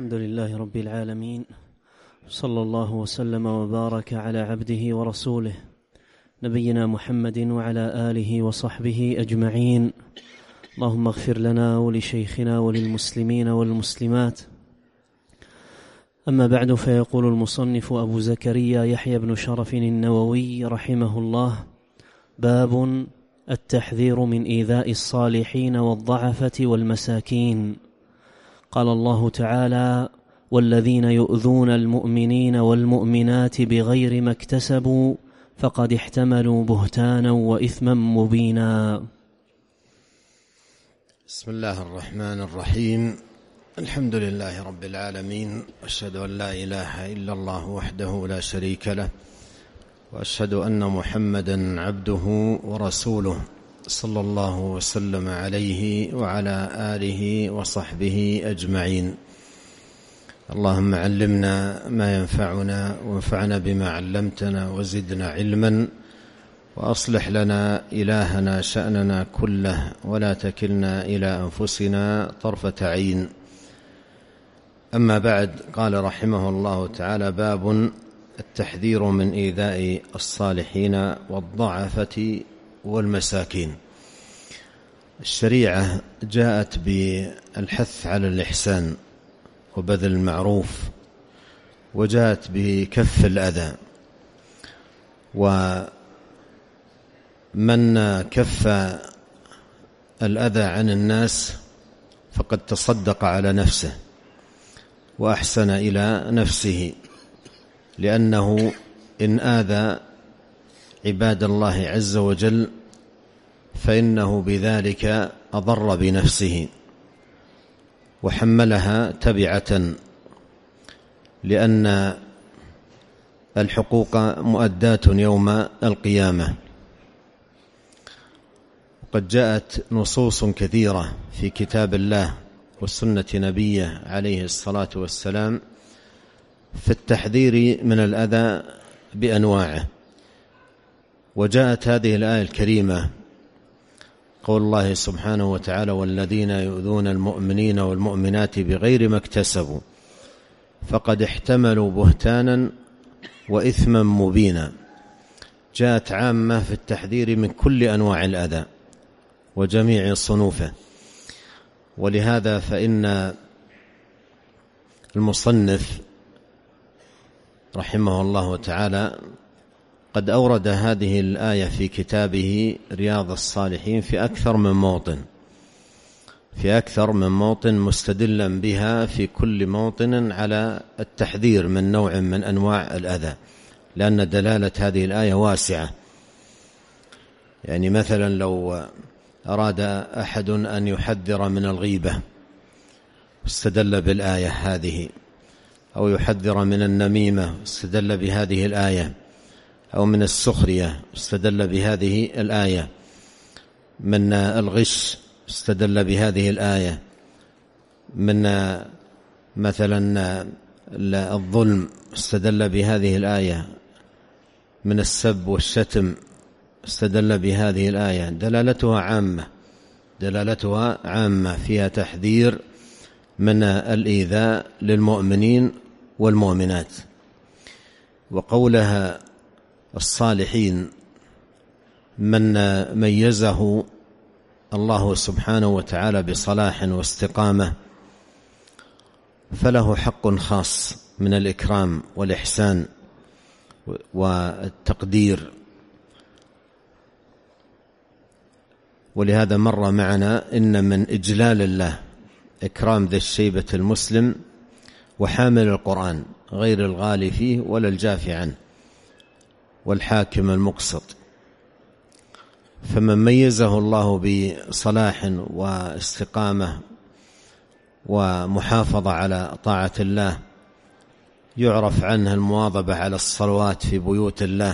الحمد لله رب العالمين، صلى الله وسلم وبارك على عبده ورسوله نبينا محمد وعلى آله وصحبه أجمعين. اللهم اغفر لنا ولشيخنا وللمسلمين والمسلمات. أما بعد، فيقول المصنف أبو زكريا يحيى بن شرف النووي رحمه الله: باب التحذير من إيذاء الصالحين والضعفة والمساكين. قال الله تعالى: والذين يؤذون المؤمنين والمؤمنات بغير ما اكتسبوا فقد احتملوا بهتانا وإثما مبينا. بسم الله الرحمن الرحيم. الحمد لله رب العالمين، وأشهد أن لا إله إلا الله وحده لا شريك له، وأشهد أن محمدا عبده ورسوله، صلى الله وسلم عليه وعلى آله وصحبه أجمعين. اللهم علمنا ما ينفعنا وانفعنا بما علمتنا وزدنا علما، وأصلح لنا إلهنا شأننا كله، ولا تكلنا إلى أنفسنا طرفة عين. أما بعد، قال رحمه الله تعالى: باب التحذير من إيذاء الصالحين والضعفة والمساكين. الشريعة جاءت بالحث على الإحسان وبذل المعروف، وجاءت بكف الأذى، ومن كف الأذى عن الناس فقد تصدق على نفسه وأحسن إلى نفسه، لأنه إن آذى عباد الله عز وجل فإنه بذلك أضر بنفسه وحملها تبعة، لأن الحقوق مؤداة يوم القيامة. قد جاءت نصوص كثيرة في كتاب الله وسنة نبيه عليه الصلاة والسلام في التحذير من الأذى بأنواعه. وجاءت هذه الآية الكريمة قول الله سبحانه وتعالى: والذين يؤذون المؤمنين والمؤمنات بغير ما اكتسبوا فقد احتملوا بهتانا وإثما مبينا. جاءت عامة في التحذير من كل أنواع الأذى وجميع صنوفه. ولهذا فإن المصنف رحمه الله تعالى قد أورد هذه الآية في كتابه رياض الصالحين في أكثر من موطن مستدلا بها في كل موطن على التحذير من نوع من أنواع الأذى، لأن دلالة هذه الآية واسعة. يعني مثلا لو أراد أحد أن يحذر من الغيبة استدل بالآية هذه، أو يحذر من النميمة استدل بهذه الآية، أو من السخرية استدل بهذه الآية، من الغش استدل بهذه الآية، من مثلا الظلم استدل بهذه الآية، من السب والشتم استدل بهذه الآية. دلالتها عامة فيها تحذير من الإيذاء للمؤمنين والمؤمنات. وقولها الصالحين من ميزه الله سبحانه وتعالى بصلاح واستقامة فله حق خاص من الإكرام والإحسان والتقدير. ولهذا مر معنا إن من إجلال الله إكرام ذي الشيبة المسلم وحامل القرآن غير الغالي فيه ولا الجافي عنه والحاكم المقسط. فمن ميزه الله بصلاح واستقامة ومحافظة على طاعة الله، يعرف عنه المواظبة على الصلوات في بيوت الله،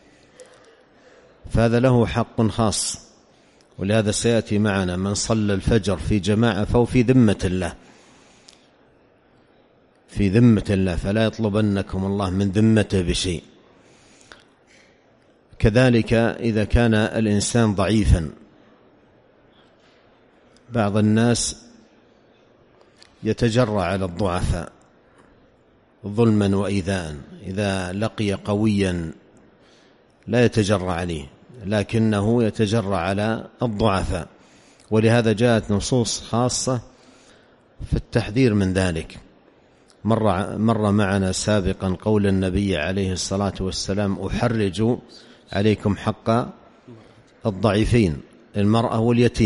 فهذا له حق خاص. ولهذا سيأتي معنا من صلى الفجر في جماعة فهو في ذمة الله، فلا يطلبنكم الله من ذمته بشيء. كذلك إذا كان الإنسان ضعيفا، بعض الناس يتجرأ على الضعفاء ظلما وإيذاء. إذا لقي قويا لا يتجرأ عليه، لكنه يتجرأ على الضعفاء، ولهذا جاءت نصوص خاصة في التحذير من ذلك. مر معنا سابقا قول النبي عليه الصلاة والسلام: أحرج عليكم حق الضعيفين، المرأة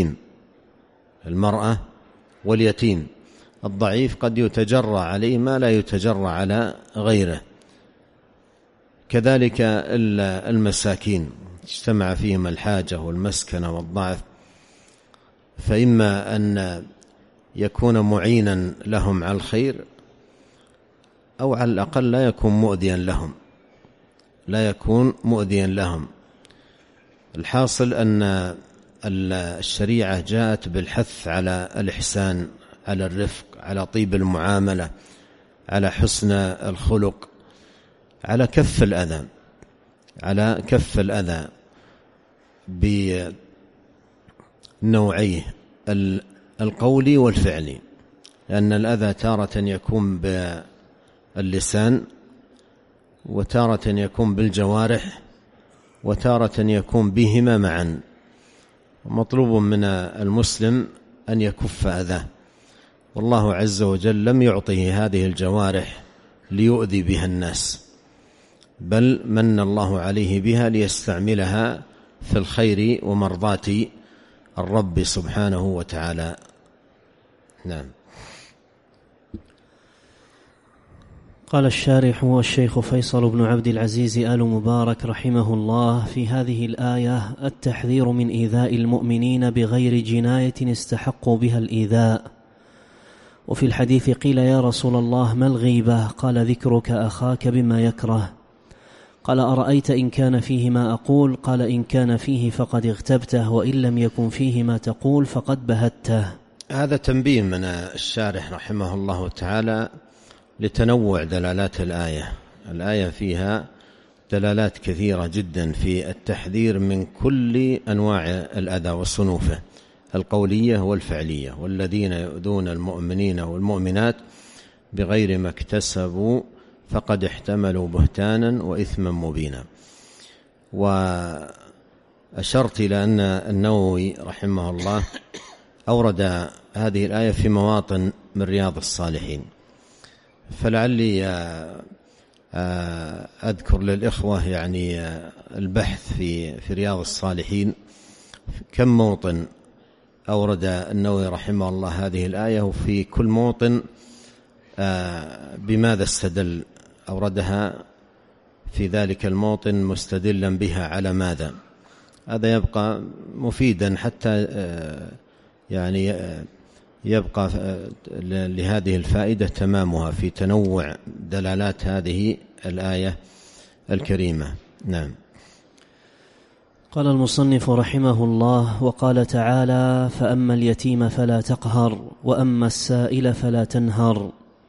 واليتيم. الضعيف قد يتجرأ عليه ما لا يتجرأ على غيره. كذلك المساكين اجتمع فيهم الحاجة والمسكنة والضعف، فإما أن يكون معينا لهم على الخير، أو على الأقل لا يكون مؤذيا لهم. الحاصل أن الشريعة جاءت بالحث على الإحسان، على الرفق، على طيب المعاملة، على حسن الخلق، على كف الأذى بنوعيه القولي والفعلي، لأن الأذى تارة يكون باللسان، وتارة يكون بالجوارح، وتارة يكون بهما معا. مطلوب من المسلم أن يكف أذاه، والله عز وجل لم يعطه هذه الجوارح ليؤذي بها الناس، بل من الله عليه بها ليستعملها في الخير ومرضاة الرب سبحانه وتعالى. نعم. قال الشارح والشيخ فيصل بن عبد العزيز آل مبارك رحمه الله: في هذه الآية التحذير من إيذاء المؤمنين بغير جناية استحقوا بها الإيذاء. وفي الحديث قيل: يا رسول الله ما الغيبة؟ قال: ذكرك أخاك بما يكره. قال: أرأيت إن كان فيه ما أقول؟ قال: إن كان فيه فقد اغتبته، وإن لم يكن فيه ما تقول فقد بهته. هذا تنبيه من الشارح رحمه الله تعالى لتنوع دلالات الآية فيها دلالات كثيرة جدا في التحذير من كل أنواع الأذى وصنوفه القولية والفعلية. والذين يؤذون المؤمنين والمؤمنات بغير ما اكتسبوا فقد احتملوا بهتانا وإثما مبينا. وأشرت إلى أن النووي رحمه الله أورد هذه الآية في مواطن من رياض الصالحين، فلعلي أذكر للإخوة يعني البحث في رياض الصالحين كم موطن أورد النووي رحمه الله هذه الآية، وفي كل موطن بماذا استدل، أوردها في ذلك الموطن مستدلا بها على ماذا. هذا يبقى مفيدا حتى يعني يبقى لهذه الفائدة تمامها في تنوع دلالات هذه الآية الكريمة. نعم. قال المصنف رحمه الله: وقال تعالى: فأما اليتيم فلا تقهر، وأما السائل فلا تنهر.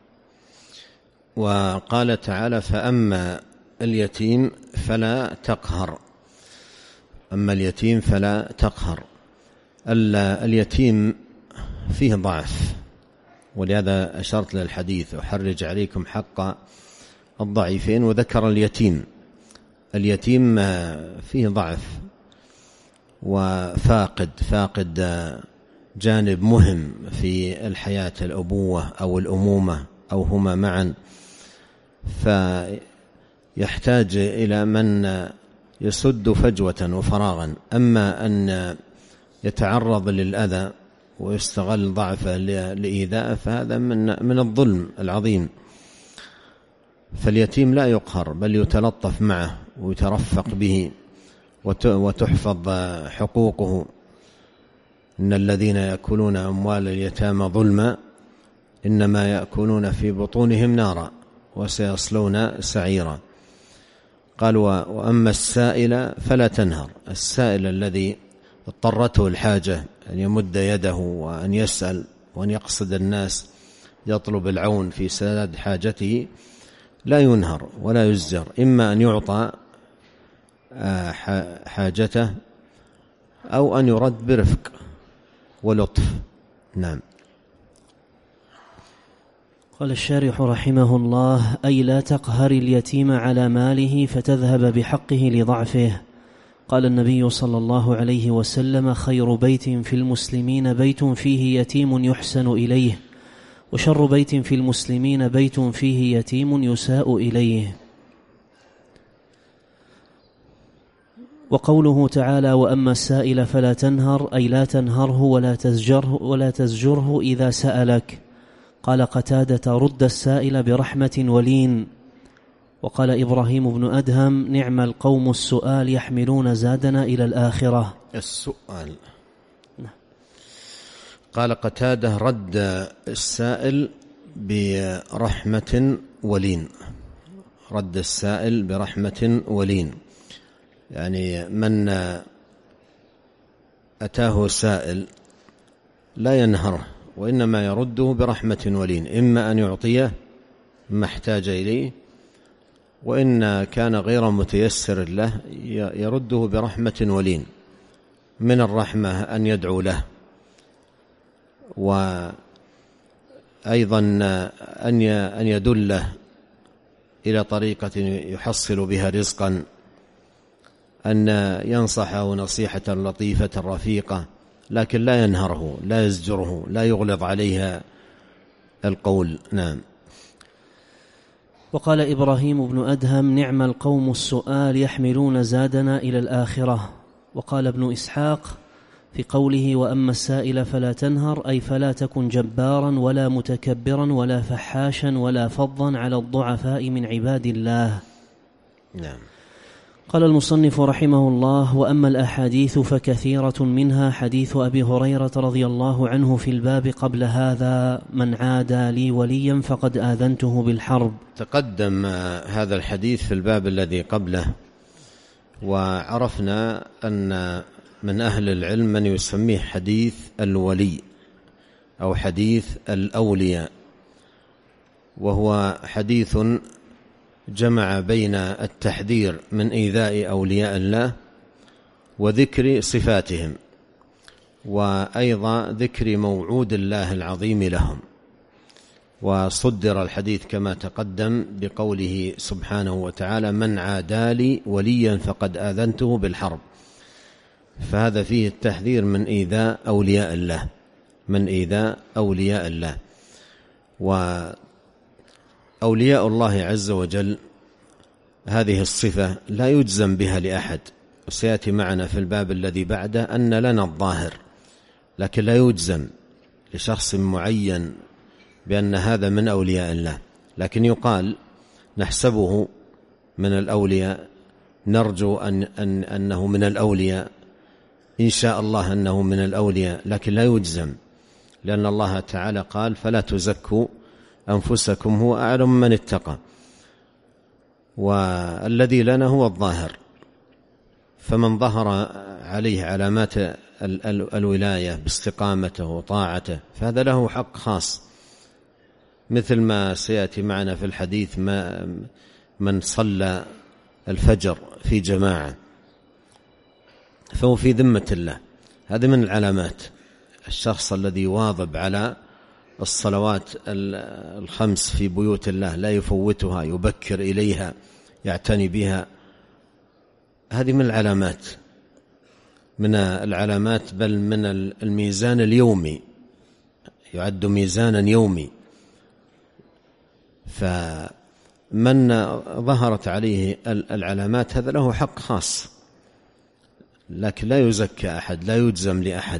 وقال تعالى: فأما اليتيم فلا تقهر. أما اليتيم فلا تقهر. اليتيم فيه ضعف، ولهذا أشرت للحديث: أحرج عليكم حق الضعيفين، وذكر اليتيم فيه ضعف وفاقد جانب مهم في الحياة، الأبوة أو الأمومة أو هما معا، فيحتاج إلى من يسد فجوة وفراغا. أما أن يتعرض للأذى ويستغل ضعفه لإيذاء فهذا من الظلم العظيم. فاليتيم لا يقهر، بل يتلطف معه ويترفق به وتحفظ حقوقه. إن الذين يأكلون أموال اليتامى ظلما إنما يأكلون في بطونهم نارا وسيصلون سعيرا. قال: وأما السائل فلا تنهر. السائل الذي اضطرته الحاجة أن يمد يده وأن يسأل وأن يقصد الناس يطلب العون في سداد حاجته لا ينهر ولا يزجر، إما أن يعطى حاجته أو أن يرد برفق ولطف. نعم. قال الشارح رحمه الله: أي لا تقهر اليتيم على ماله فتذهب بحقه لضعفه. قال النبي صلى الله عليه وسلم: خير بيت في المسلمين بيت فيه يتيم يحسن إليه، وشر بيت في المسلمين بيت فيه يتيم يساء إليه. وقوله تعالى: وأما السائل فلا تنهر، أي لا تنهره ولا تزجره إذا سألك. قال قتادة: رد السائل برحمة ولين. وقال إبراهيم بن أدهم: نعم القوم السؤال يحملون زادنا إلى الآخرة. السؤال. قال قتادة: رد السائل برحمة ولين. رد السائل برحمة ولين، يعني من أتاه سائل لا ينهره، وإنما يرده برحمة ولين، إما أن يعطيه ما احتاج إليه، وإن كان غير متيسر له يرده برحمة ولين. من الرحمة أن يدعو له، وأيضا أن يدله إلى طريقة يحصل بها رزقا، أن ينصحه نصيحة لطيفة رفيقة، لكن لا ينهره، لا يزجره، لا يغلظ عليها القول. نعم. وقال إبراهيم بن أدهم: نعم القوم السؤال يحملون زادنا إلى الآخرة. وقال ابن إسحاق في قوله: وأما السائل فلا تنهر، أي فلا تكن جبارا ولا متكبرا ولا فحاشا ولا فظا على الضعفاء من عباد الله. نعم. قال المصنف رحمه الله: وأما الأحاديث فكثيرة، منها حديث أبي هريرة رضي الله عنه في الباب قبل هذا: من عادى لي وليا فقد آذنته بالحرب. تقدم هذا الحديث في الباب الذي قبله، وعرفنا أن من أهل العلم من يسميه حديث الولي أو حديث الأولياء، وهو حديث جمع بين التحذير من إيذاء أولياء الله وذكر صفاتهم، وأيضا ذكر موعود الله العظيم لهم. وصدر الحديث كما تقدم بقوله سبحانه وتعالى: من عادى لي وليا فقد آذنته بالحرب. فهذا فيه التحذير من إيذاء أولياء الله، من إيذاء أولياء الله. وأولياء الله عز وجل هذه الصفة لا يجزم بها لأحد، وسيأتي معنا في الباب الذي بعده أن لنا الظاهر، لكن لا يجزم لشخص معين بأن هذا من أولياء الله، لكن يقال نحسبه من الأولياء، نرجو أنه من الأولياء، إن شاء الله أنه من الأولياء، لكن لا يجزم، لأن الله تعالى قال: فلا تزكوا أنفسكم هو أعلم من اتقى. والذي لنا هو الظاهر، فمن ظهر عليه علامات الولاية باستقامته وطاعته فهذا له حق خاص، مثل ما سيأتي معنا في الحديث من صلى الفجر في جماعة فهو في ذمة الله. هذا من العلامات. الشخص الذي يواظب على الصلوات الخمس في بيوت الله، لا يفوتها، يبكر إليها، يعتني بها، هذه من العلامات، من العلامات، بل من الميزان اليومي، يعد ميزانا يومي. فمن ظهرت عليه العلامات هذا له حق خاص، لكن لا يزكى أحد، لا يجزم لأحد.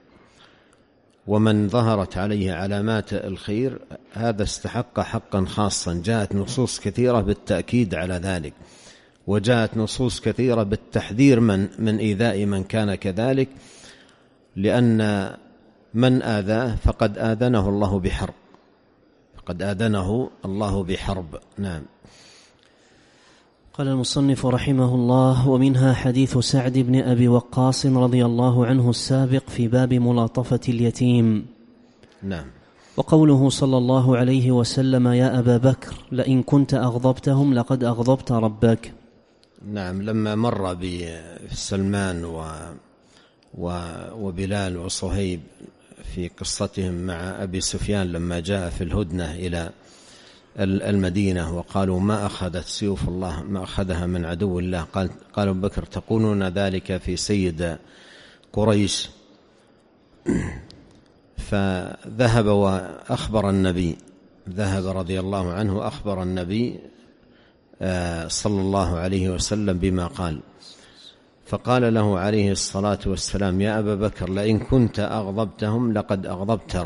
ومن ظهرت عليه علامات الخير هذا استحق حقا خاصا. جاءت نصوص كثيرة بالتأكيد على ذلك، وجاءت نصوص كثيرة بالتحذير من إيذاء من كان كذلك، لأن من آذاه فقد آذنه الله بحرب، فقد آذنه الله بحرب. نعم. قال المصنف رحمه الله: ومنها حديث سعد بن أبي وقاص رضي الله عنه السابق في باب ملاطفة اليتيم. نعم. وقوله صلى الله عليه وسلم: يا أبا بكر لئن كنت أغضبتهم لقد أغضبت ربك. نعم. لما مر بسلمان وبلال وصهيب في قصتهم مع أبي سفيان لما جاء في الهدنة إلى المدينة وقالوا ما أخذت سيوف الله ما أخذها من عدو الله، قال أبو بكر تقولون ذلك في سيد قريش؟ فذهب وأخبر النبي، ذهب رضي الله عنه أخبر النبي صلى الله عليه وسلم بما قال، فقال له عليه الصلاة والسلام يا أبا بكر لئن كنت أغضبتهم لقد أغضبت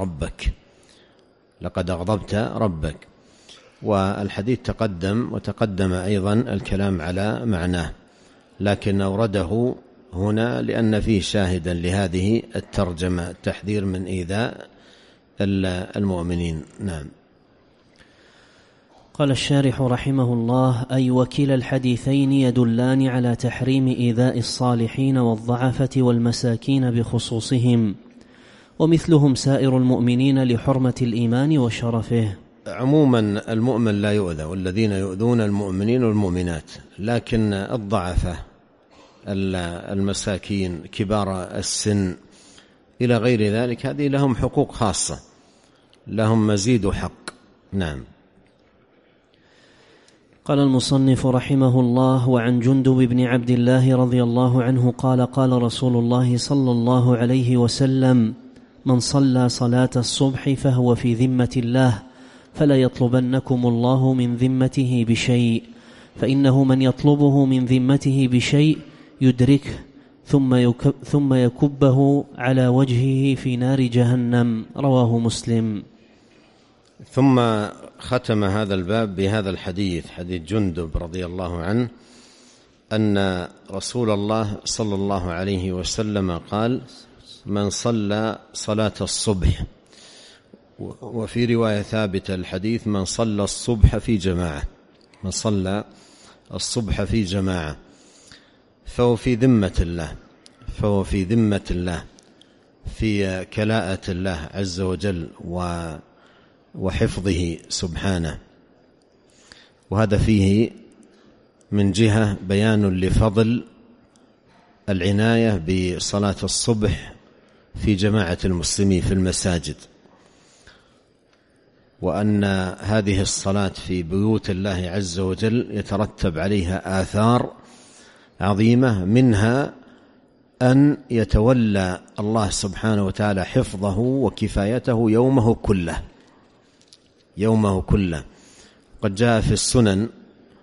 ربك. والحديث تقدم وتقدم أيضا الكلام على معناه، لكن أورده هنا لأن فيه شاهدا لهذه الترجمة، التحذير من إيذاء المؤمنين. نعم. قال الشارح رحمه الله: أي وكلا الحديثين يدلان على تحريم إيذاء الصالحين والضعفة والمساكين بخصوصهم، ومثلهم سائر المؤمنين لحرمة الإيمان وشرفه. عموما المؤمن لا يؤذى، والذين يؤذون المؤمنين والمؤمنات، لكن الضعفة المساكين كبار السن إلى غير ذلك هذه لهم حقوق خاصة، لهم مزيد حق. نعم. قال المصنف رحمه الله: وعن جندب بن عبد الله رضي الله عنه قال: قال رسول الله صلى الله عليه وسلم: من صلى صلاة الصبح فهو في ذمة الله، فلا يطلبنكم الله من ذمته بشيء، فإنه من يطلبه من ذمته بشيء يدركه ثم يكبه على وجهه في نار جهنم. رواه مسلم. ثم ختم هذا الباب بهذا الحديث، حديث جندب رضي الله عنه، أن رسول الله صلى الله عليه وسلم قال: من صلى صلاة الصبح، وفي رواية ثابتة الحديث: من صلى الصبح في جماعة، من صلى الصبح في جماعة فهو في ذمة الله، فهو في ذمة الله، في كلاءة الله عز وجل وحفظه سبحانه. وهذا فيه من جهة بيان لفضل العناية بصلاة الصبح في جماعة المسلمين في المساجد، وأن هذه الصلاة في بيوت الله عز وجل يترتب عليها آثار عظيمة، منها أن يتولى الله سبحانه وتعالى حفظه وكفايته يومه كله. قد جاء في السنن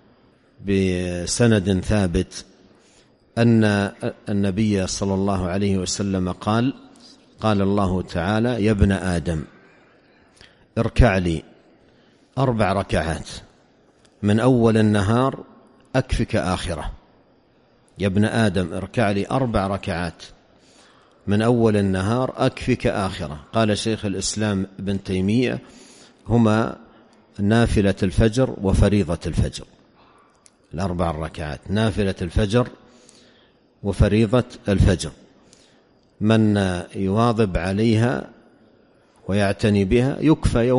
بسند ثابت أن النبي صلى الله عليه وسلم قال الله تعالى: يا ابن آدم اركع لي 4 ركعات من أول النهار أكفك آخرة. يا ابن آدم اركع لي 4 ركعات من أول النهار أكفك آخرة. قال شيخ الإسلام ابن تيمية: هما نافلة الفجر وفريضة الفجر، 4 ركعات نافلة الفجر وفريضة الفجر، من يواظب عليها ويعتني بها يكفى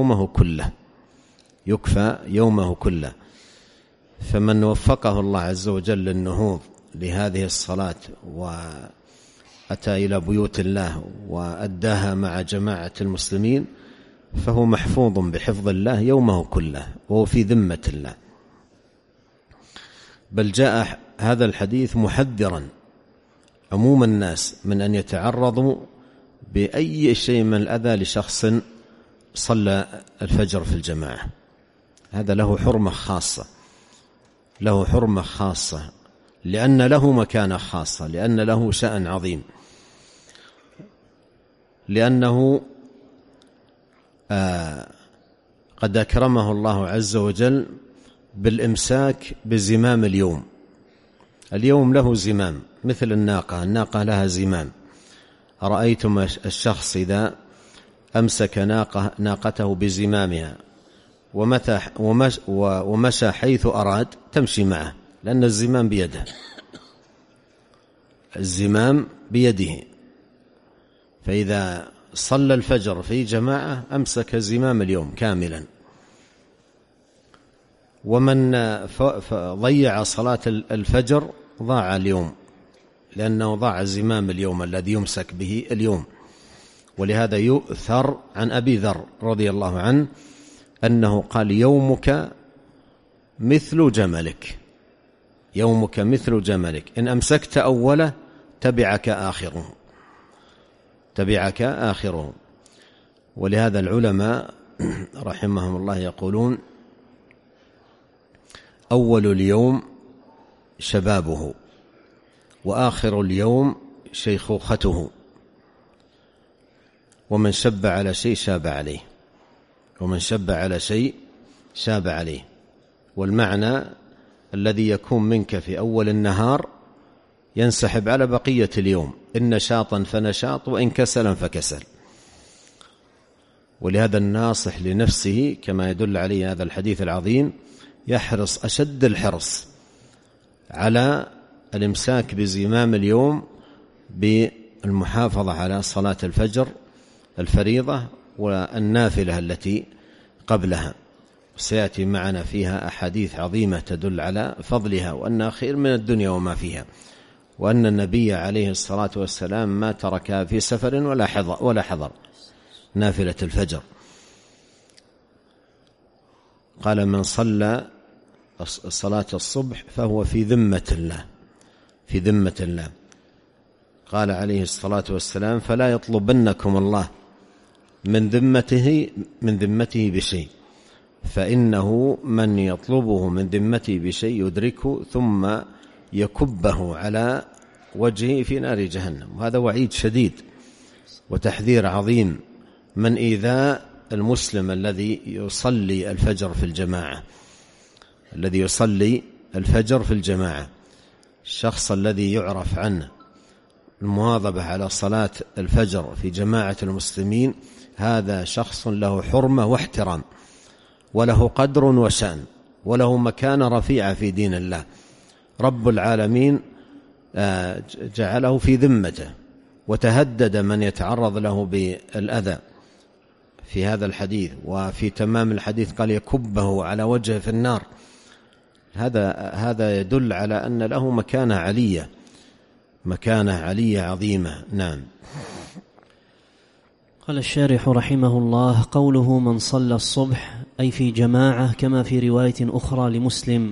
يومه كله. فمن وفقه الله عز وجل للنهوض لهذه الصلاة وأتى إلى بيوت الله وأداها مع جماعة المسلمين فهو محفوظ بحفظ الله يومه كله، وهو في ذمة الله. بل جاء هذا الحديث محذرا عموم الناس من أن يتعرضوا بأي شيء من الأذى لشخص صلى الفجر في الجماعة. هذا له حرمة خاصة، لأن له مكانة خاصة، لأن له شأن عظيم، لأنه قد أكرمه الله عز وجل بالإمساك بزمام اليوم له زمام، مثل الناقة لها زمام. أرأيتم الشخص إذا أمسك ناقته بزمامها ومشى حيث أراد تمشي معه، لأن الزمام بيده. فإذا صلى الفجر في جماعة أمسك زمام اليوم كاملا. ومن ضيع صلاة الفجر ضاع اليوم، لأنه ضاع زمام اليوم الذي يمسك به اليوم. ولهذا يؤثر عن أبي ذر رضي الله عنه أنه قال: يومك مثل جملك، يومك مثل جملك، إن أمسكت أوله تبعك آخره، تبعك آخره. ولهذا العلماء رحمهم الله يقولون: أول اليوم شبابه، وآخر اليوم شيخوخته، ومن شب على شيء شاب عليه، ومن شب على شيء شاب عليه. والمعنى الذي يكون منك في أول النهار ينسحب على بقية اليوم، إن نشاطا فنشاط، وإن كسلا فكسل. ولهذا الناصح لنفسه كما يدل عليه هذا الحديث العظيم يحرص أشد الحرص على الإمساك بزمام اليوم بالمحافظة على صلاة الفجر الفريضة والنافلة التي قبلها، سيأتي معنا فيها أحاديث عظيمة تدل على فضلها وأنها خير من الدنيا وما فيها، وأن النبي عليه الصلاة والسلام ما تركها في سفر ولا حضر نافلة الفجر. قال: من صلى صلاة الصبح فهو في ذمة الله، في ذمة الله. قال عليه الصلاة والسلام: فلا يطلبنكم الله من ذمته بشيء، فإنه من يطلبه من ذمته بشيء يدركه ثم يكبه على وجهه في نار جهنم. وهذا وعيد شديد وتحذير عظيم من إيذاء المسلم الذي يصلي الفجر في الجماعة، الذي يصلي الفجر في الجماعة. الشخص الذي يعرف عنه المواظبة على صلاة الفجر في جماعة المسلمين هذا شخص له حرمة واحترام، وله قدر وشأن، وله مكانة رفيعة في دين الله. رب العالمين جعله في ذمته، وتهدد من يتعرض له بالأذى في هذا الحديث. وفي تمام الحديث قال: يكبه على وجهه في النار. هذا يدل على أن له مكانة علية، مكانة علية عظيمة. نعم. قال الشارح رحمه الله: قوله من صلى الصبح أي في جماعة، كما في رواية أخرى لمسلم،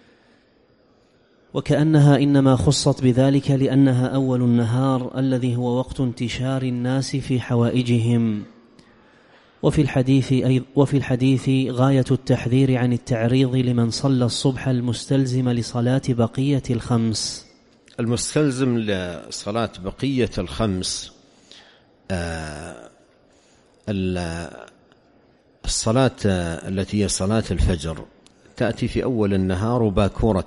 وكأنها إنما خصت بذلك لأنها أول النهار الذي هو وقت انتشار الناس في حوائجهم. وفي الحديث غاية التحذير عن التعريض لمن صلى الصبح المستلزم لصلاة بقية الخمس. المستلزم لصلاة بقية الخمس الصلاة التي هي صلاة الفجر تأتي في أول النهار وباكورة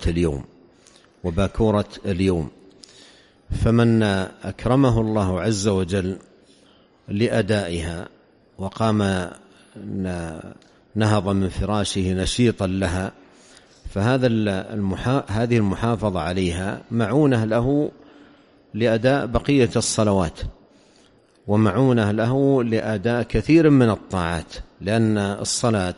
اليوم. فمن أكرمه الله عز وجل لأدائها وقام نهض من فراشه نشيطا لها، فهذه المحافظة عليها معونة له لأداء بقية الصلوات، ومعونة له لأداء كثير من الطاعات، لأن الصلاة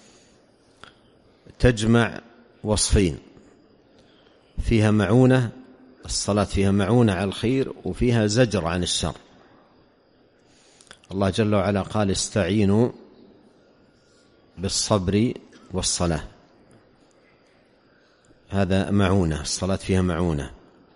تجمع وصفين: فيها معونة، الصلاة فيها معونة على الخير، وفيها زجر عن الشر. الله جل وعلا قال: استعينوا بالصبر والصلاة. هذا معونة، الصلاة فيها معونة.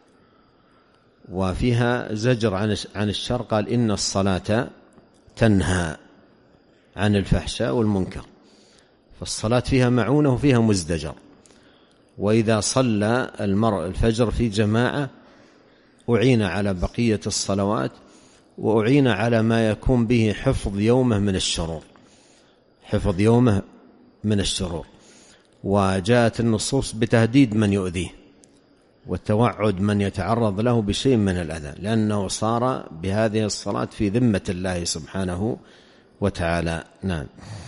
وفيها زجر عن الشر، قال: إن الصلاة تنهى عن الفحشاء والمنكر. فالصلاة فيها معونة وفيها مزدجر. وإذا صلى المرء الفجر في جماعة أعين على بقية الصلوات، وأعين على ما يكون به حفظ يومه من الشرور. وجاءت النصوص بتهديد من يؤذيه والتوعد من يتعرض له بشيء من الأذى، لأنه صار بهذه الصلاة في ذمة الله سبحانه وتعالى. نعم.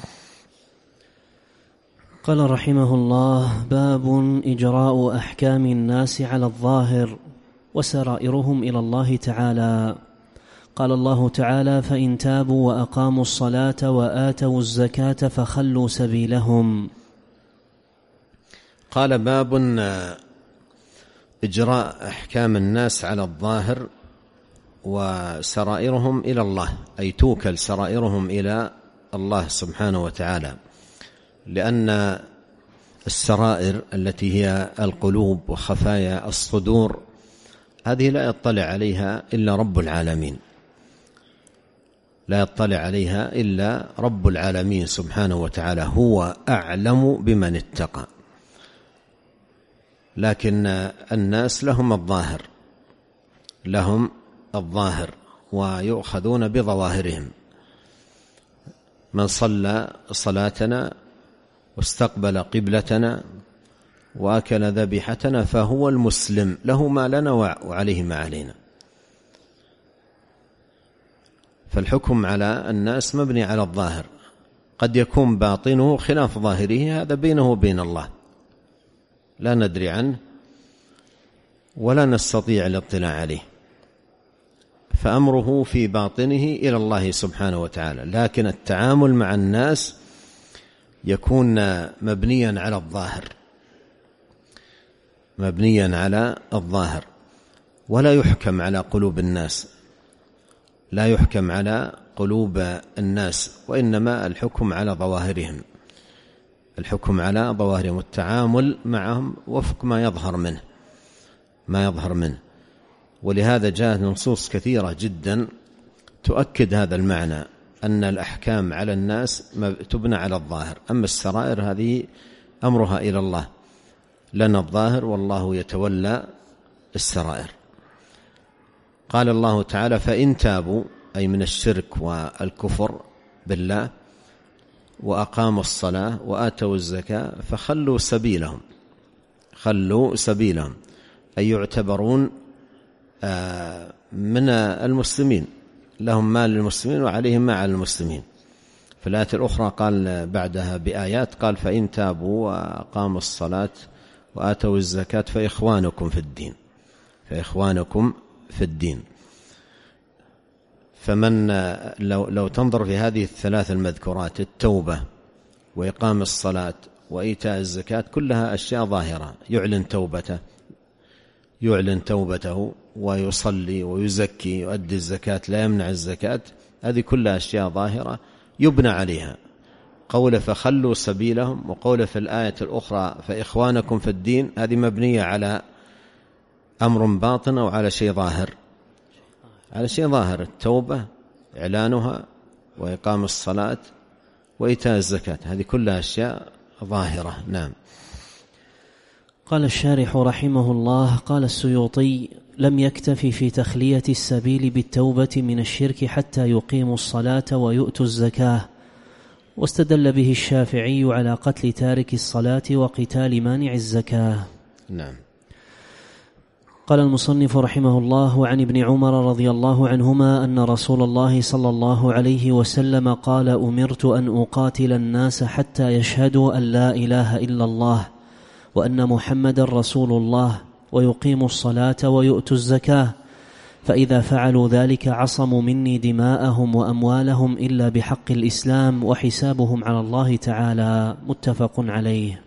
قال رحمه الله: باب إجراء أحكام الناس على الظاهر وسرائرهم إلى الله تعالى. قال الله تعالى: فإن تابوا وأقاموا الصلاة وآتوا الزكاة فخلوا سبيلهم. قال: باب إجراء أحكام الناس على الظاهر وسرائرهم إلى الله، أي توكل سرائرهم إلى الله سبحانه وتعالى، لأن السرائر التي هي القلوب وخفايا الصدور هذه لا يطلع عليها إلا رب العالمين، لا يطلع عليها إلا رب العالمين سبحانه وتعالى، هو أعلم بمن اتقى. لكن الناس لهم الظاهر ويؤخذون بظواهرهم. من صلى صلاتنا واستقبل قبلتنا وأكل ذبيحتنا فهو المسلم، له ما لنا وعليه ما علينا. فالحكم على الناس مبني على الظاهر، قد يكون باطنه خلاف ظاهره، هذا بينه وبين الله لا ندري عنه ولا نستطيع الاطلاع عليه، فأمره في باطنه إلى الله سبحانه وتعالى. لكن التعامل مع الناس يكون مبنيا على الظاهر، ولا يحكم على قلوب الناس، لا يحكم على قلوب الناس، وإنما الحكم على ظواهرهم، والتعامل معهم وفق ما يظهر منه. ولهذا جاءت نصوص كثيرة جدا تؤكد هذا المعنى، أن الأحكام على الناس تبنى على الظاهر، أما السرائر هذه أمرها إلى الله، لنا الظاهر والله يتولى السرائر. قال الله تعالى: فإن تابوا، أي من الشرك والكفر بالله، وأقاموا الصلاة وآتوا الزكاة فخلوا سبيلهم، أي يعتبرون من المسلمين، لهم ما للمسلمين وعليهم ما على المسلمين. في الآية الأخرى قال بعدها بآيات، قال: فإن تابوا وأقاموا الصلاة وآتوا الزكاة فإخوانكم في الدين. فمن لو تنظر في هذه الثلاث المذكورات، التوبة وإقام الصلاة وإيتاء الزكاة، كلها أشياء ظاهرة، يعلن توبته ويصلي ويزكي، يؤدي الزكاة، لا يمنع الزكاة، هذه كلها أشياء ظاهرة يبنى عليها. قول فخلوا سبيلهم، وقول في الآية الأخرى فإخوانكم في الدين، هذه مبنية على أمر باطن أو على شيء ظاهر؟ على شيء ظاهر، التوبة إعلانها وإقام الصلاة وإيتاء الزكاة، هذه كلها أشياء ظاهرة. نعم. قال الشارح رحمه الله: قال السيوطي: لم يكتفي في تخلية السبيل بالتوبة من الشرك حتى يقيموا الصلاة ويؤتوا الزكاة، واستدل به الشافعي على قتل تارك الصلاة وقتال مانع الزكاة. نعم. قال المصنف رحمه الله: وعن ابن عمر رضي الله عنهما أن رسول الله صلى الله عليه وسلم قال: أمرت أن أقاتل الناس حتى يشهدوا أن لا إله إلا الله وأن محمد رسول الله ويقيموا الصلاة ويؤتوا الزكاة، فإذا فعلوا ذلك عصموا مني دماءهم وأموالهم إلا بحق الإسلام وحسابهم على الله تعالى. متفق عليه.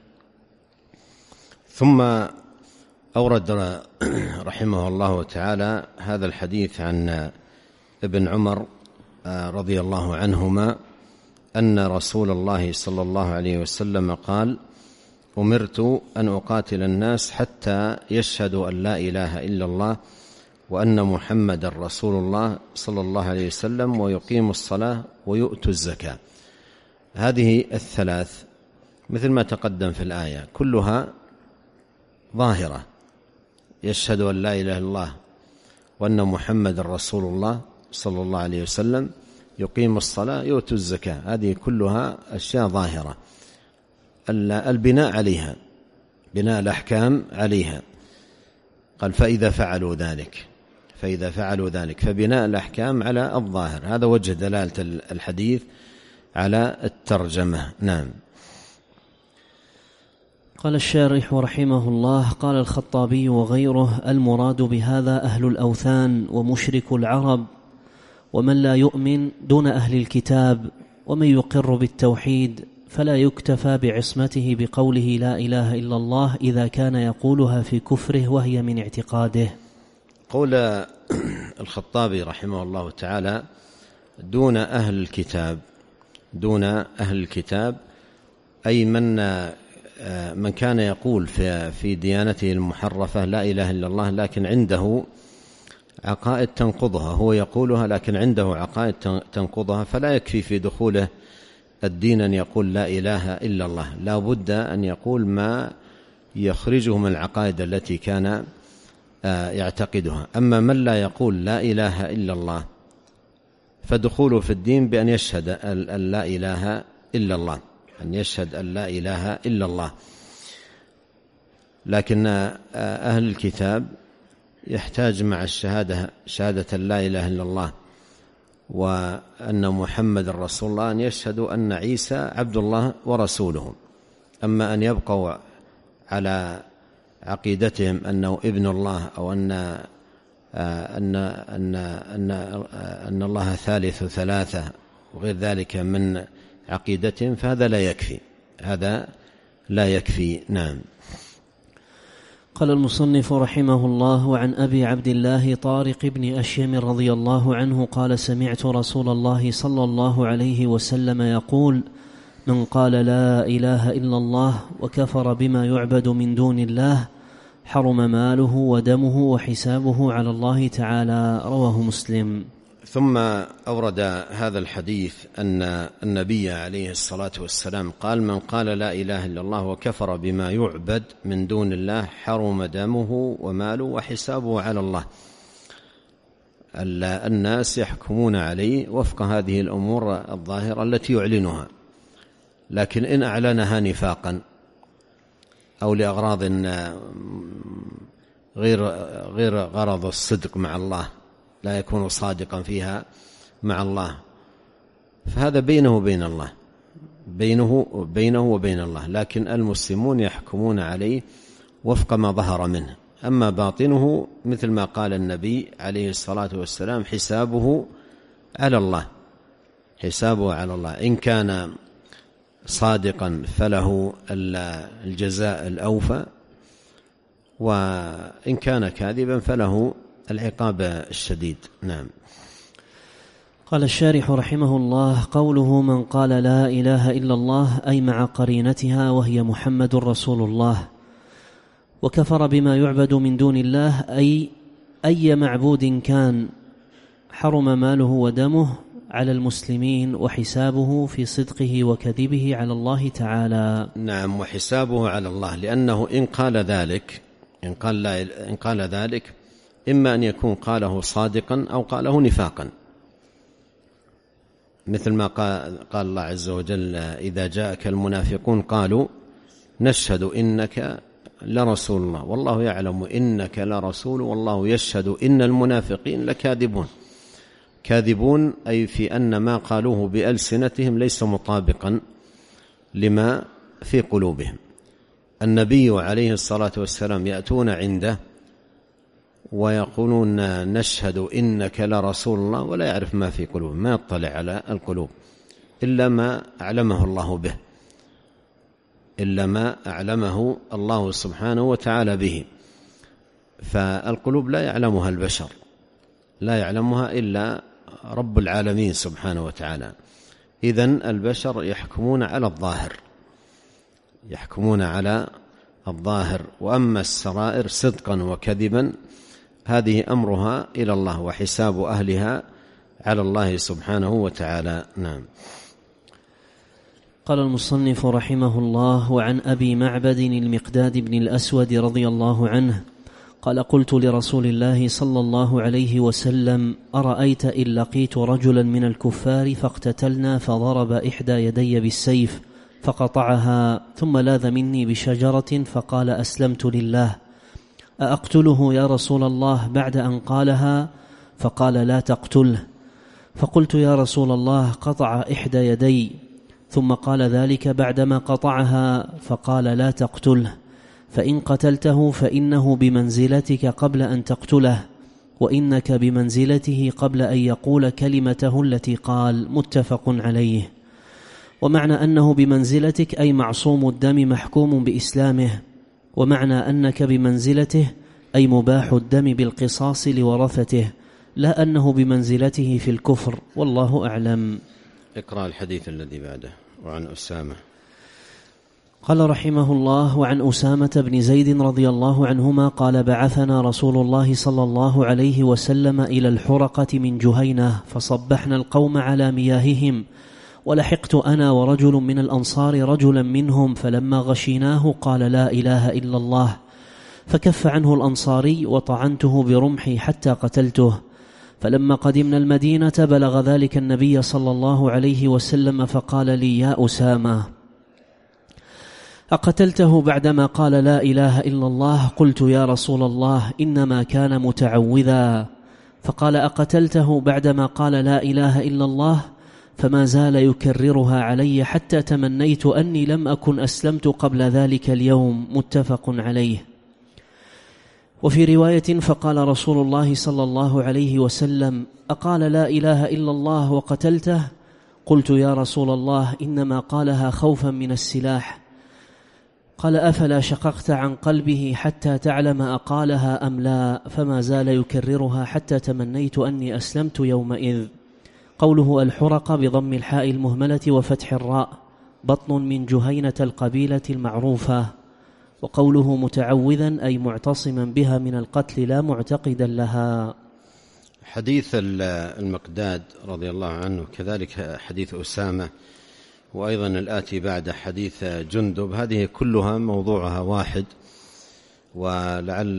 ثم أورد رحمه الله تعالى هذا الحديث عن ابن عمر رضي الله عنهما أن رسول الله صلى الله عليه وسلم قال: أمرت أن أقاتل الناس حتى يشهدوا أن لا إله إلا الله وأن محمد رسول الله صلى الله عليه وسلم ويقيموا الصلاة ويؤتوا الزكاة. هذه الثلاث مثل ما تقدم في الآية كلها ظاهرة، يشهد أن لا إله إلا الله وأن محمد رسول الله صلى الله عليه وسلم، يقيم الصلاة، يؤتوا الزكاة، هذه كلها أشياء ظاهرة. البناء عليها، بناء الأحكام عليها. قال: فإذا فعلوا ذلك فبناء الأحكام على الظاهر. هذا وجه دلالة الحديث على الترجمة. نعم. قال الشارح رحمه الله: قال الخطابي وغيره: المراد بهذا أهل الأوثان ومشرك العرب ومن لا يؤمن دون أهل الكتاب، ومن يقر بالتوحيد فلا يكتفى بعصمته بقوله لا إله إلا الله إذا كان يقولها في كفره وهي من اعتقاده. قول الخطابي رحمه الله تعالى دون أهل الكتاب، دون أهل الكتاب أي من كان يقول في ديانته المحرفة لا إله إلا الله لكن عنده عقائد تنقضها، هو يقولها لكن عنده عقائد تنقضها، فلا يكفي في دخوله الدين أن يقول لا إله إلا الله، لا بد أن يقول ما يخرجه من العقائد التي كان يعتقدها. أما من لا يقول لا إله إلا الله فدخوله في الدين بأن يشهد أن لا إله إلا الله، أن يشهد أن لا إله إلا الله. لكن أهل الكتاب يحتاج مع الشهادة شهادة لا إله إلا الله وأن محمد رسول الله أن يشهدوا أن عيسى عبد الله ورسوله. أما أن يبقوا على عقيدتهم أنه ابن الله أو أن الله ثالث ثلاثة وغير ذلك من عقيدتهم فهذا لا يكفي، هذا لا يكفي. نعم. قال المصنف رحمه الله: وعن أبي عبد الله طارق بن أشيم رضي الله عنه قال: سمعت رسول الله صلى الله عليه وسلم يقول: من قال لا إله إلا الله وكفر بما يعبد من دون الله حرم ماله ودمه وحسابه على الله تعالى. رواه مسلم. ثم أورد هذا الحديث أن النبي عليه الصلاة والسلام قال: من قال لا إله إلا الله وكفر بما يعبد من دون الله حرم دمه وماله وحسابه على الله. الناس يحكمون عليه وفق هذه الأمور الظاهرة التي يعلنها، لكن إن أعلنها نفاقا أو لأغراض غير غرض الصدق مع الله، لا يكون صادقا فيها مع الله، فهذا بينه وبين الله، بينه وبين الله. لكن المسلمون يحكمون عليه وفق ما ظهر منه. أما باطنه مثل ما قال النبي عليه الصلاة والسلام: حسابه على الله، حسابه على الله. إن كان صادقا فله الجزاء الأوفى، وإن كان كاذبا فله العقاب الشديد. نعم. قال الشارح رحمه الله: قوله من قال لا إله إلا الله أي مع قرينتها وهي محمد رسول الله، وكفر بما يعبد من دون الله أي معبود كان حرم ماله ودمه على المسلمين وحسابه في صدقه وكذبه على الله تعالى. نعم، وحسابه على الله، لأنه إن قال ذلك إما أن يكون قاله صادقا أو قاله نفاقا، مثل ما قال الله عز وجل: إذا جاءك المنافقون قالوا نشهد إنك لرسول الله والله يعلم إنك لرسول والله يشهد إن المنافقين لكاذبون. كاذبون أي في أن ما قالوه بألسنتهم ليس مطابقا لما في قلوبهم. النبي عليه الصلاة والسلام يأتون عنده ويقولون نشهد إنك لرسول الله ولا يعرف ما في قلوبهم، ما يطلع على القلوب إلا ما أعلمه الله به، إلا ما أعلمه الله سبحانه وتعالى به. فالقلوب لا يعلمها البشر، لا يعلمها إلا رب العالمين سبحانه وتعالى. إذن البشر يحكمون على الظاهر، يحكمون على الظاهر، وأما السرائر صدقا وكذبا هذه أمرها إلى الله وحساب أهلها على الله سبحانه وتعالى. نعم. قال المصنف رحمه الله: وعن أبي معبد المقداد بن الأسود رضي الله عنه قال: قلت لرسول الله صلى الله عليه وسلم: أرأيت إن لقيت رجلا من الكفار فاقتتلنا فضرب إحدى يدي بالسيف فقطعها ثم لاذ مني بشجرة فقال: أسلمت لله، أأقتله يا رسول الله بعد أن قالها؟ فقال: لا تقتله. فقلت: يا رسول الله قطع إحدى يدي، ثم قال ذلك بعدما قطعها، فقال: لا تقتله، فإن قتلته فإنه بمنزلتك قبل أن تقتله، وإنك بمنزلته قبل أن يقول كلمته التي قال. متفق عليه. ومعنى أنه بمنزلتك أي معصوم الدم محكوم بإسلامه، ومعنى أنك بمنزلته أي مباح الدم بالقصاص لورثته، لا أنه بمنزلته في الكفر، والله أعلم. اقرأ الحديث الذي بعده. وعن أسامة قال رحمه الله: وعن أسامة بن زيد رضي الله عنهما قال: بعثنا رسول الله صلى الله عليه وسلم إلى الحرقة من جهينة، فصبحنا القوم على مياههم، ولحقت أنا ورجل من الأنصار رجلا منهم، فلما غشيناه قال: لا إله إلا الله، فكف عنه الأنصاري، وطعنته برمحي حتى قتلته. فلما قدمنا المدينة بلغ ذلك النبي صلى الله عليه وسلم، فقال لي: يا أسامة، أقتلته بعدما قال لا إله إلا الله؟ قلت: يا رسول الله، إنما كان متعوذا. فقال: أقتلته بعدما قال لا إله إلا الله؟ فما زال يكررها علي حتى تمنيت أني لم أكن أسلمت قبل ذلك اليوم. متفق عليه. وفي رواية: فقال رسول الله صلى الله عليه وسلم: أقال لا إله إلا الله وقتلته؟ قلت: يا رسول الله، إنما قالها خوفا من السلاح. قال: أفلا شققت عن قلبه حتى تعلم أقالها أم لا؟ فما زال يكررها حتى تمنيت أني أسلمت يومئذ. قوله الحرق بضم الحاء المهملة وفتح الراء، بطن من جهينة القبيلة المعروفة. وقوله متعوذا أي معتصما بها من القتل لا معتقدا لها. حديث المقداد رضي الله عنه، كذلك حديث أسامة، وأيضا الآتي بعد حديث جندب، هذه كلها موضوعها واحد، ولعل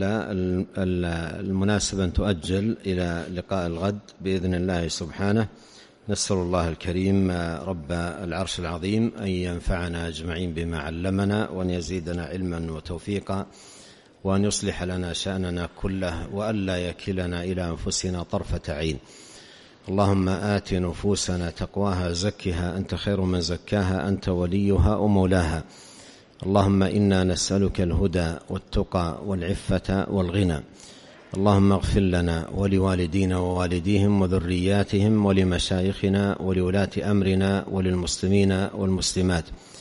المناسبة أن تؤجل إلى لقاء الغد بإذن الله سبحانه. نسأل الله الكريم رب العرش العظيم أن ينفعنا أجمعين بما علمنا، وأن يزيدنا علما وتوفيقا، وأن يصلح لنا شأننا كله، وأن لا يكلنا إلى أنفسنا طرفة عين. اللهم آت نفوسنا تقواها، زكها أنت خير من زكاها، أنت وليها ومولاها. اللهم إنا نسألك الهدى والتقى والعفة والغنى. اللهم اغفر لنا ولوالدينا ووالديهم وذرياتهم ولمشايخنا ولولاة أمرنا وللمسلمين والمسلمات.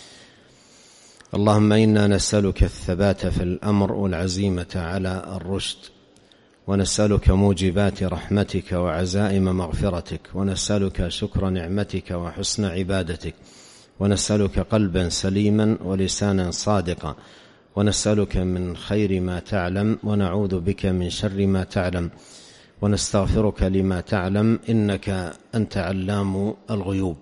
اللهم إنا نسألك الثبات في الأمر والعزيمة على الرشد، ونسألك موجبات رحمتك وعزائم مغفرتك، ونسألك شكر نعمتك وحسن عبادتك، ونسألك قلبا سليما ولسانا صادقا، ونسألك من خير ما تعلم، ونعوذ بك من شر ما تعلم، ونستغفرك لما تعلم، إنك أنت علام الغيوب.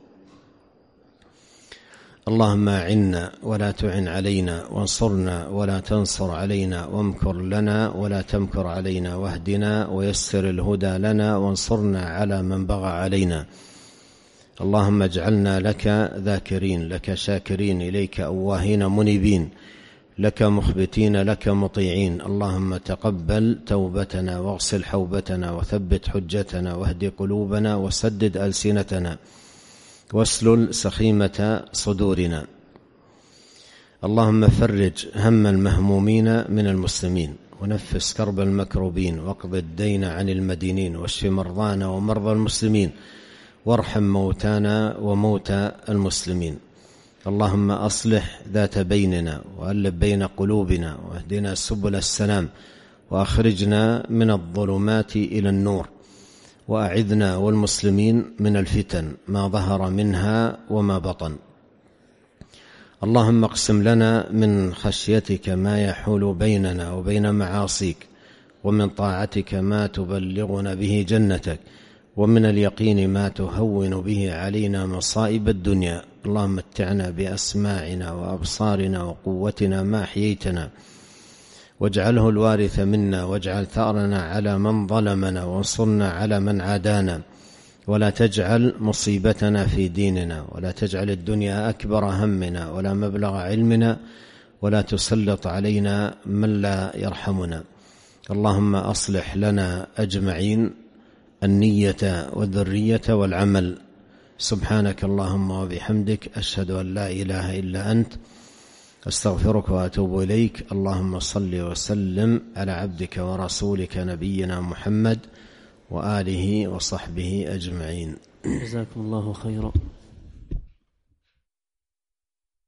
اللهم أعنا ولا تعن علينا، وانصرنا ولا تنصر علينا، وامكر لنا ولا تمكر علينا، واهدنا ويسر الهدى لنا، وانصرنا على من بغى علينا. اللهم اجعلنا لك ذاكرين، لك شاكرين، إليك أواهين منيبين، لك مخبتين، لك مطيعين. اللهم تقبل توبتنا، واغسل حوبتنا، وثبت حجتنا، واهد قلوبنا، وسدد ألسنتنا، واسلل سخيمة صدورنا. اللهم فرج هم المهمومين من المسلمين، ونفس كرب المكروبين، واقض الدين عن المدينين، واشف مرضانا ومرضى المسلمين، وارحم موتانا وموتى المسلمين. اللهم أصلح ذات بيننا، وألف بين قلوبنا، واهدنا سبل السلام، وأخرجنا من الظلمات إلى النور، وأعذنا والمسلمين من الفتن ما ظهر منها وما بطن. اللهم اقسم لنا من خشيتك ما يحول بيننا وبين معاصيك، ومن طاعتك ما تبلغنا به جنتك، ومن اليقين ما تهون به علينا مصائب الدنيا. اللهم متعنا بأسماعنا وأبصارنا وقوتنا ما أحييتنا، واجعله الوارث منا، واجعل ثأرنا على من ظلمنا، وانصرنا على من عادانا، ولا تجعل مصيبتنا في ديننا، ولا تجعل الدنيا أكبر همنا ولا مبلغ علمنا، ولا تسلط علينا من لا يرحمنا. اللهم أصلح لنا أجمعين النية والذرية والعمل. سبحانك اللهم وبحمدك، أشهد أن لا إله إلا أنت، أستغفرك وأتوب إليك. اللهم صل وسلم على عبدك ورسولك نبينا محمد وآله وصحبه أجمعين. جزاكم الله خيرا.